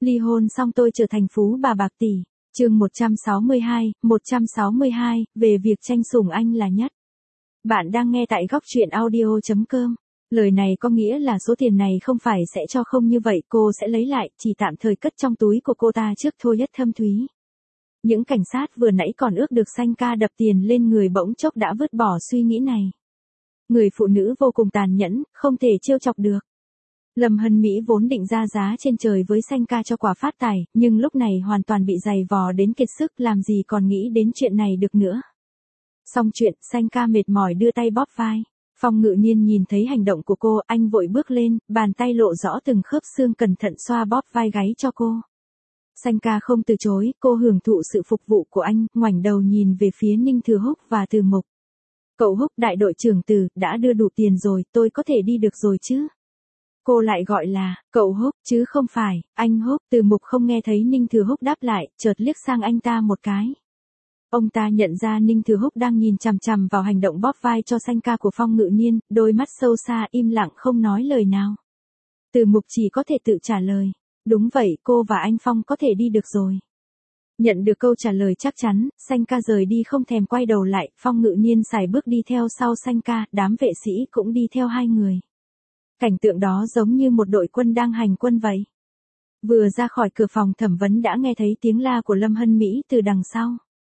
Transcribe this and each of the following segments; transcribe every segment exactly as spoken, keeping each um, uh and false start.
Ly hôn xong tôi trở thành phú bà bạc tỷ. Chương một trăm sáu mươi hai, một trăm sáu mươi hai, về việc tranh sủng anh là nhất. Bạn đang nghe tại góc truyện audio chấm com. Lời này có nghĩa là số tiền này không phải sẽ cho không như vậy, cô sẽ lấy lại, chỉ tạm thời cất trong túi của cô ta trước thôi. Nhất Thâm Thúy. Những cảnh sát vừa nãy còn ước được Sanh ca đập tiền lên người bỗng chốc đã vứt bỏ suy nghĩ này. Người phụ nữ vô cùng tàn nhẫn, không thể trêu chọc được. Lâm Hân Mỹ vốn định ra giá trên trời với Sanh ca cho quả phát tài, nhưng lúc này hoàn toàn bị giày vò đến kiệt sức, làm gì còn nghĩ đến chuyện này được nữa. Xong chuyện, Sanh ca mệt mỏi đưa tay bóp vai. Phong Ngự Nhiên nhìn thấy hành động của cô, anh vội bước lên, bàn tay lộ rõ từng khớp xương cẩn thận xoa bóp vai gáy cho cô. Sanh ca không từ chối, cô hưởng thụ sự phục vụ của anh, ngoảnh đầu nhìn về phía Ninh Thừa Húc và Từ Mục. Cậu Húc, đại đội trưởng Từ, đã đưa đủ tiền rồi, tôi có thể đi được rồi chứ? Cô lại gọi là, cậu Húc, chứ không phải, anh Húc. Từ Mục không nghe thấy Ninh Thừa Húc đáp lại, chợt liếc sang anh ta một cái. Ông ta nhận ra Ninh Thừa Húc đang nhìn chằm chằm vào hành động bóp vai cho Sanh ca của Phong Ngự Nhiên, đôi mắt sâu xa im lặng không nói lời nào. Từ Mục chỉ có thể tự trả lời, đúng vậy, cô và anh Phong có thể đi được rồi. Nhận được câu trả lời chắc chắn, Sanh ca rời đi không thèm quay đầu lại, Phong Ngự Nhiên sải bước đi theo sau Sanh ca, đám vệ sĩ cũng đi theo hai người. Cảnh tượng đó giống như một đội quân đang hành quân vậy. Vừa ra khỏi cửa phòng thẩm vấn đã nghe thấy tiếng la của Lâm Hân Mỹ từ đằng sau.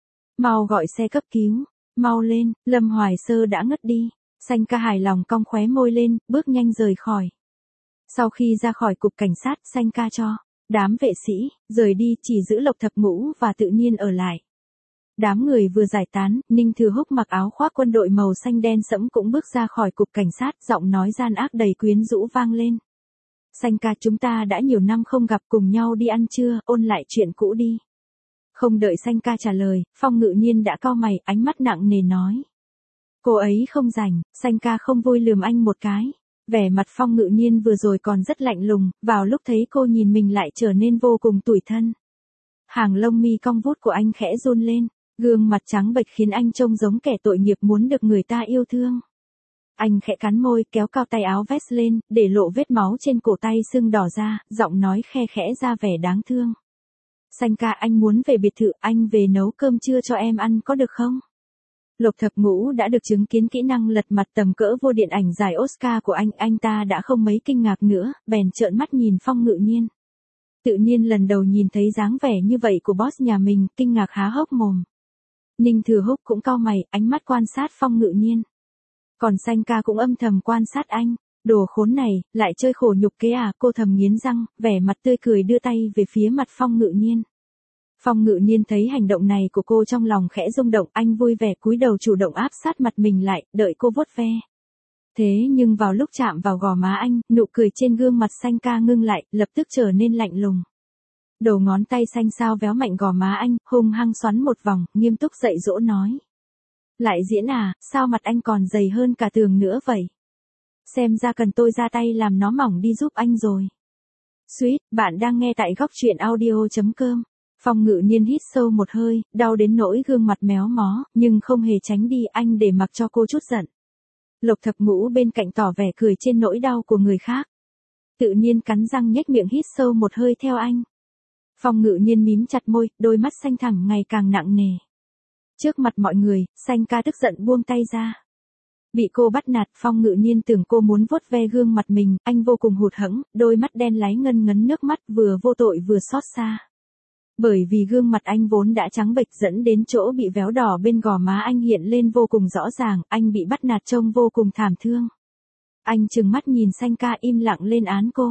Mau gọi xe cấp cứu, mau lên, Lâm Hoài Sơ đã ngất đi. Sanh ca hài lòng cong khóe môi lên, bước nhanh rời khỏi. Sau khi ra khỏi cục cảnh sát, Sanh ca cho đám vệ sĩ rời đi, chỉ giữ Lộc Thập Ngũ và Tự Nhiên ở lại. Đám người vừa giải tán, Ninh Thừa Húc mặc áo khoác quân đội màu xanh đen sẫm cũng bước ra khỏi cục cảnh sát, giọng nói gian ác đầy quyến rũ vang lên. Sanh ca, chúng ta đã nhiều năm không gặp, cùng nhau đi ăn trưa, ôn lại chuyện cũ đi. Không đợi Sanh ca trả lời, Phong Ngự Nhiên đã cau mày, ánh mắt nặng nề nói. Cô ấy không rảnh. Sanh ca không vui lườm anh một cái. Vẻ mặt Phong Ngự Nhiên vừa rồi còn rất lạnh lùng, vào lúc thấy cô nhìn mình lại trở nên vô cùng tủi thân. Hàng lông mi cong vút của anh khẽ run lên, gương mặt trắng bệch khiến anh trông giống kẻ tội nghiệp muốn được người ta yêu thương. Anh khẽ cắn môi, kéo cao tay áo vest lên, để lộ vết máu trên cổ tay sưng đỏ ra, giọng nói khe khẽ ra vẻ đáng thương. Sanh ca, anh muốn về biệt thự, anh về nấu cơm trưa cho em ăn có được không? Lộc Thập Ngũ đã được chứng kiến kỹ năng lật mặt tầm cỡ vô điện ảnh giải Oscar của anh, anh ta đã không mấy kinh ngạc nữa, bèn trợn mắt nhìn Phong Ngự Nhiên. Tự Nhiên lần đầu nhìn thấy dáng vẻ như vậy của boss nhà mình, kinh ngạc há hốc mồm. Ninh Thừa Húc cũng cau mày, ánh mắt quan sát Phong Ngự Nhiên. Còn Sanh ca cũng âm thầm quan sát anh. Đồ khốn này, lại chơi khổ nhục kế à, cô thầm nghiến răng, vẻ mặt tươi cười đưa tay về phía mặt Phong Ngự Nhiên. Phong Ngự Nhiên thấy hành động này của cô trong lòng khẽ rung động, anh vui vẻ cúi đầu chủ động áp sát mặt mình lại, đợi cô vuốt ve. Thế nhưng vào lúc chạm vào gò má anh, nụ cười trên gương mặt Sanh ca ngưng lại, lập tức trở nên lạnh lùng. Đầu ngón tay xanh xao véo mạnh gò má anh, hung hăng xoắn một vòng, nghiêm túc dạy dỗ nói. Lại diễn à, sao mặt anh còn dày hơn cả tường nữa vậy? Xem ra cần tôi ra tay làm nó mỏng đi giúp anh rồi. Sweet, bạn đang nghe tại góc truyện audio chấm com. Phong Ngự Nhiên hít sâu một hơi, đau đến nỗi gương mặt méo mó, nhưng không hề tránh đi, anh để mặc cho cô chút giận. Lộc Thập Ngũ bên cạnh tỏ vẻ cười trên nỗi đau của người khác. Tự Nhiên cắn răng nhếch miệng hít sâu một hơi theo anh. Phong Ngự Nhiên mím chặt môi, đôi mắt xanh thẳm ngày càng nặng nề. Trước mặt mọi người, Sanh ca tức giận buông tay ra. Bị cô bắt nạt, Phong Ngự Nhiên tưởng cô muốn vuốt ve gương mặt mình, anh vô cùng hụt hẫng, đôi mắt đen láy ngân ngấn nước mắt, vừa vô tội vừa xót xa. Bởi vì gương mặt anh vốn đã trắng bệch dẫn đến chỗ bị véo đỏ bên gò má anh hiện lên vô cùng rõ ràng, anh bị bắt nạt trông vô cùng thảm thương. Anh trừng mắt nhìn Sanh ca im lặng lên án cô.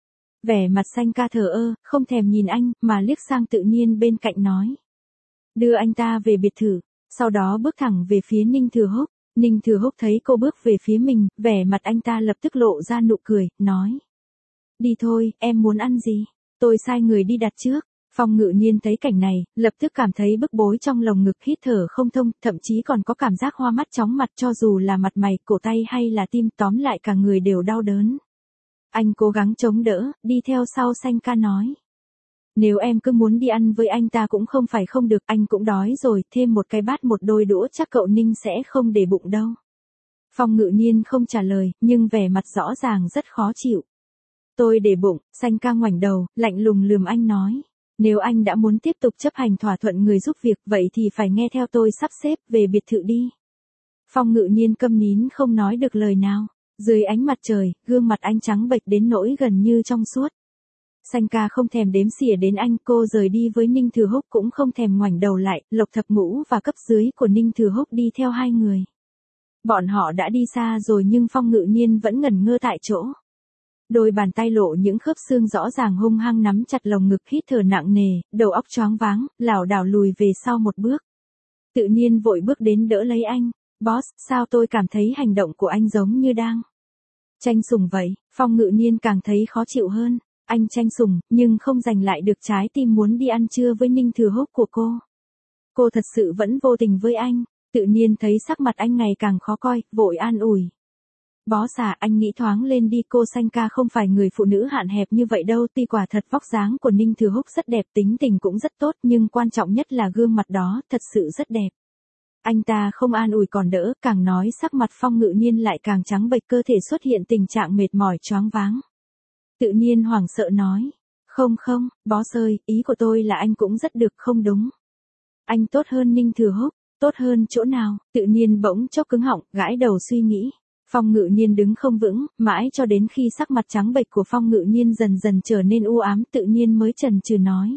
Vẻ mặt Sanh ca thờ ơ, không thèm nhìn anh, mà liếc sang Tự Nhiên bên cạnh nói. Đưa anh ta về biệt thự, sau đó bước thẳng về phía Ninh Thừa Húc. Ninh Thừa Húc thấy cô bước về phía mình, vẻ mặt anh ta lập tức lộ ra nụ cười, nói. Đi thôi, em muốn ăn gì? Tôi sai người đi đặt trước. Phong Ngự Nhiên thấy cảnh này, lập tức cảm thấy bức bối trong lồng ngực, hít thở không thông, thậm chí còn có cảm giác hoa mắt chóng mặt, cho dù là mặt mày, cổ tay hay là tim, tóm lại cả người đều đau đớn. Anh cố gắng chống đỡ, đi theo sau Sanh ca nói. Nếu em cứ muốn đi ăn với anh ta cũng không phải không được, anh cũng đói rồi, thêm một cái bát một đôi đũa chắc cậu Ninh sẽ không để bụng đâu. Phong Ngự Nhiên không trả lời, nhưng vẻ mặt rõ ràng rất khó chịu. Tôi để bụng, Xanh ca ngoảnh đầu, lạnh lùng lườm anh nói. Nếu anh đã muốn tiếp tục chấp hành thỏa thuận người giúp việc vậy thì phải nghe theo tôi sắp xếp về biệt thự đi. Phong Ngự Nhiên câm nín không nói được lời nào. Dưới ánh mặt trời, gương mặt anh trắng bệch đến nỗi gần như trong suốt. Xanh ca không thèm đếm xỉa đến anh, cô rời đi với Ninh Thừa Húc cũng không thèm ngoảnh đầu lại, Lộc Thập Ngũ và cấp dưới của Ninh Thừa Húc đi theo hai người. Bọn họ đã đi xa rồi nhưng Phong Ngự Nhiên vẫn ngẩn ngơ tại chỗ. Đôi bàn tay lộ những khớp xương rõ ràng hung hăng nắm chặt lồng ngực, hít thở nặng nề, đầu óc choáng váng, lảo đảo lùi về sau một bước. Tự nhiên vội bước đến đỡ lấy anh. Boss, sao tôi cảm thấy hành động của anh giống như đang tranh sủng vậy? Phong Ngự Nhiên càng thấy khó chịu hơn. Anh tranh sủng, nhưng không giành lại được trái tim muốn đi ăn trưa với Ninh Thừa Húc của cô. Cô thật sự vẫn vô tình với anh. Tự nhiên thấy sắc mặt anh ngày càng khó coi, vội an ủi. Boss à, anh nghĩ thoáng lên đi, cô Xanh ca không phải người phụ nữ hạn hẹp như vậy đâu. Tuy quả thật vóc dáng của Ninh Thừa Húc rất đẹp, tính tình cũng rất tốt, nhưng quan trọng nhất là gương mặt đó, thật sự rất đẹp. Anh ta không an ủi còn đỡ, càng nói sắc mặt Phong Ngự Nhiên lại càng trắng bệch, cơ thể xuất hiện tình trạng mệt mỏi choáng váng. Tự nhiên hoảng sợ nói. Không không, boss ơi, ý của tôi là anh cũng rất được, không đúng. Anh tốt hơn Ninh Thừa Húc, tốt hơn chỗ nào? Tự nhiên bỗng chốc cứng họng, gãi đầu suy nghĩ. Phong Ngự Nhiên đứng không vững, mãi cho đến khi sắc mặt trắng bệch của Phong Ngự Nhiên dần dần trở nên u ám, tự nhiên mới chần chừ nói.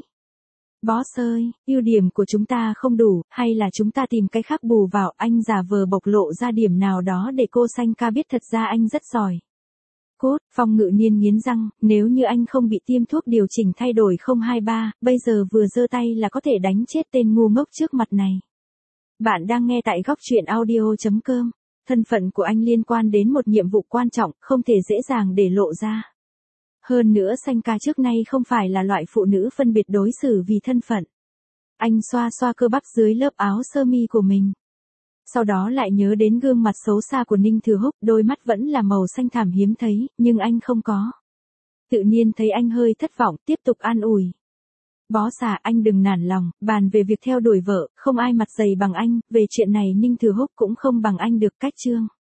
Boss ơi, ưu điểm của chúng ta không đủ, hay là chúng ta tìm cái khác bù vào? Anh giả vờ bộc lộ ra điểm nào đó để cô Xanh ca biết thật ra anh rất giỏi. Cốt, Phong Ngự Nhiên nghiến răng, nếu như anh không bị tiêm thuốc điều chỉnh thay đổi không hai ba, bây giờ vừa giơ tay là có thể đánh chết tên ngu ngốc trước mặt này. Bạn đang nghe tại góc truyện audio chấm com. Thân phận của anh liên quan đến một nhiệm vụ quan trọng, không thể dễ dàng để lộ ra. Hơn nữa Xanh ca trước nay không phải là loại phụ nữ phân biệt đối xử vì thân phận. Anh xoa xoa cơ bắp dưới lớp áo sơ mi của mình. Sau đó lại nhớ đến gương mặt xấu xa của Ninh Thừa Húc, đôi mắt vẫn là màu xanh thẳm hiếm thấy, nhưng anh không có. Tự nhiên thấy anh hơi thất vọng, tiếp tục an ủi. Boss à, anh đừng nản lòng, bàn về việc theo đuổi vợ, không ai mặt dày bằng anh, về chuyện này Ninh Thừa Húc cũng không bằng anh được, cách chương.